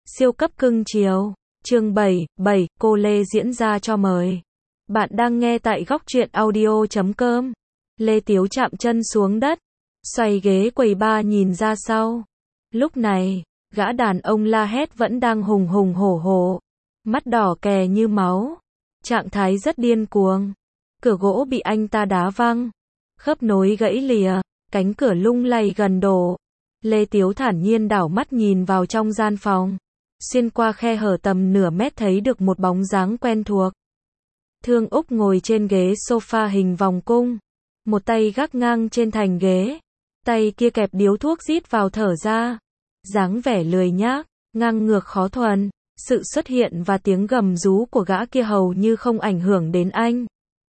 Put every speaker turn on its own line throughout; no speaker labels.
Siêu cấp cưng chiều. Chương 7, cô Lê diễn ra cho mời. Bạn đang nghe tại góc truyện audio.com. Lê Tiếu chạm chân xuống đất, xoay ghế quầy bar nhìn ra sau. Lúc này, gã đàn ông la hét vẫn đang hùng hùng hổ hổ, mắt đỏ kè như máu, trạng thái rất điên cuồng. Cửa gỗ bị anh ta đá văng, khớp nối gãy lìa, cánh cửa lung lay gần đổ. Lê Tiếu thản nhiên đảo mắt nhìn vào trong gian phòng. Xuyên qua khe hở tầm nửa mét thấy được một bóng dáng quen thuộc. Thương Úc ngồi trên ghế sofa hình vòng cung, một tay gác ngang trên thành ghế, tay kia kẹp điếu thuốc rít vào thở ra. Dáng vẻ lười nhác, ngang ngược khó thuần, sự xuất hiện và tiếng gầm rú của gã kia hầu như không ảnh hưởng đến anh.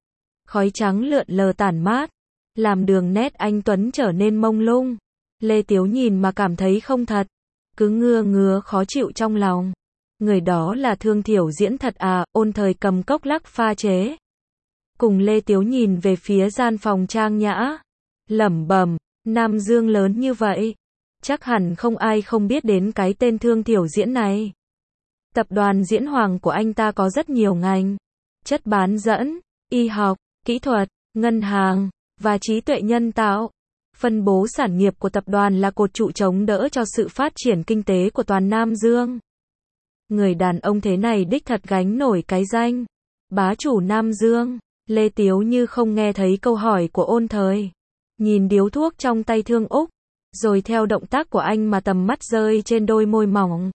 Khói trắng lượn lờ tản mát, làm đường nét anh tuấn trở nên mông lung. Lê Tiếu nhìn mà cảm thấy không thật, cứ ngứa ngứa khó chịu trong lòng. Người đó là Thương Thiểu Diễn thật à? Ôn Thời cầm cốc lắc pha chế. Cùng Lê Tiếu nhìn về phía gian phòng trang nhã, lẩm bẩm, Nam Dương lớn như vậy, chắc hẳn không ai không biết đến cái tên Thương Thiểu Diễn này. Tập đoàn Diễn Hoàng của anh ta có rất nhiều ngành, chất bán dẫn, y học, kỹ thuật, ngân hàng, và trí tuệ nhân tạo. Phân bố sản nghiệp của tập đoàn là cột trụ chống đỡ cho sự phát triển kinh tế của toàn Nam Dương. Người đàn ông thế này đích thật gánh nổi cái danh bá chủ Nam Dương. Lê Tiếu như không nghe thấy câu hỏi của Ôn Thời, nhìn điếu thuốc trong tay Thương Úc, rồi theo động tác của anh mà tầm mắt rơi trên đôi môi mỏng.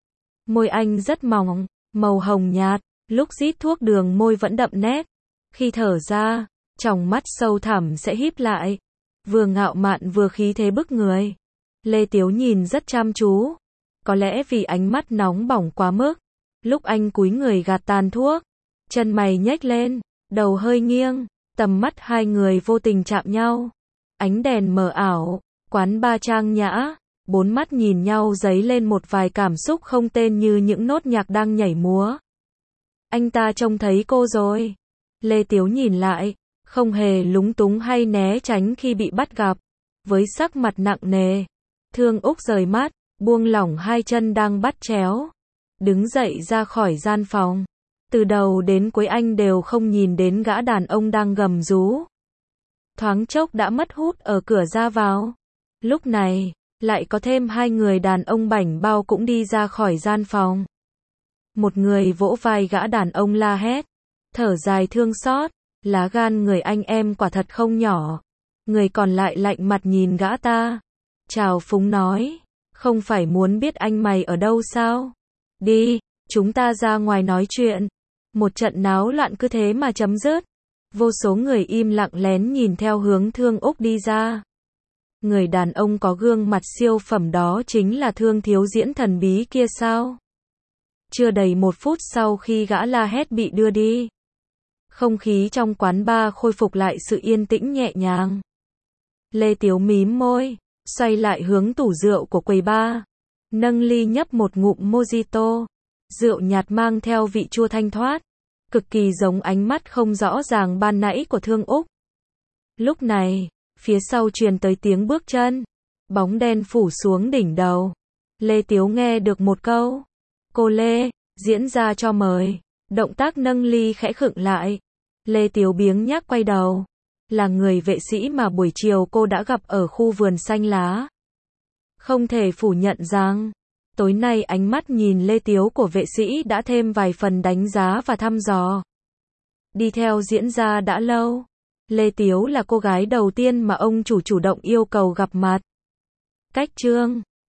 Môi anh rất mỏng, màu hồng nhạt, lúc rít thuốc đường môi vẫn đậm nét, khi thở ra, tròng mắt sâu thẳm sẽ híp lại, vừa ngạo mạn vừa khí thế bức người. Lê Tiếu nhìn rất chăm chú, có lẽ vì ánh mắt nóng bỏng quá mức, lúc anh cúi người gạt tàn thuốc, chân mày nhếch lên, đầu hơi nghiêng, tầm mắt hai người vô tình chạm nhau. Ánh đèn mờ ảo, quán bar trang nhã, bốn mắt nhìn nhau dấy lên một vài cảm xúc không tên như những nốt nhạc đang nhảy múa. Anh ta trông thấy cô rồi. Lê Tiếu nhìn lại, không hề lúng túng hay né tránh khi bị bắt gặp. Với sắc mặt nặng nề, Thương Úc rời mắt, buông lỏng hai chân đang bắt chéo, đứng dậy ra khỏi gian phòng. Từ đầu đến cuối anh đều không nhìn đến gã đàn ông đang gầm rú. Thoáng chốc đã mất hút ở cửa ra vào. Lúc này, lại có thêm hai người đàn ông bảnh bao cũng đi ra khỏi gian phòng. Một người vỗ vai gã đàn ông la hét, thở dài thương xót, lá gan người anh em quả thật không nhỏ. Người còn lại lạnh mặt nhìn gã ta, trào phúng nói, không phải muốn biết anh mày ở đâu sao? Đi, chúng ta ra ngoài nói chuyện. Một trận náo loạn cứ thế mà chấm dứt. Vô số người im lặng lén nhìn theo hướng Thương Úc đi ra. Người đàn ông có gương mặt siêu phẩm đó chính là Thương Thiếu Diễn thần bí kia sao? Chưa đầy một phút sau khi gã la hét bị đưa đi, không khí trong quán bar khôi phục lại sự yên tĩnh nhẹ nhàng. Lê Tiếu mím môi, xoay lại hướng tủ rượu của quầy bar, nâng ly nhấp một ngụm mojito. Rượu nhạt mang theo vị chua thanh thoát, cực kỳ giống ánh mắt không rõ ràng ban nãy của Thương Úc. Lúc này, phía sau truyền tới tiếng bước chân, bóng đen phủ xuống đỉnh đầu. Lê Tiếu nghe được một câu, cô Lê, diễn ra cho mời. Động tác nâng ly khẽ khựng lại. Lê Tiếu biếng nhác quay đầu, là người vệ sĩ mà buổi chiều cô đã gặp ở khu vườn xanh lá. Không thể phủ nhận rằng, tối nay ánh mắt nhìn Lê Tiếu của vệ sĩ đã thêm vài phần đánh giá và thăm dò. Đi theo diễn ra đã lâu, Lê Tiếu là cô gái đầu tiên mà ông chủ động yêu cầu gặp mặt. Cách chương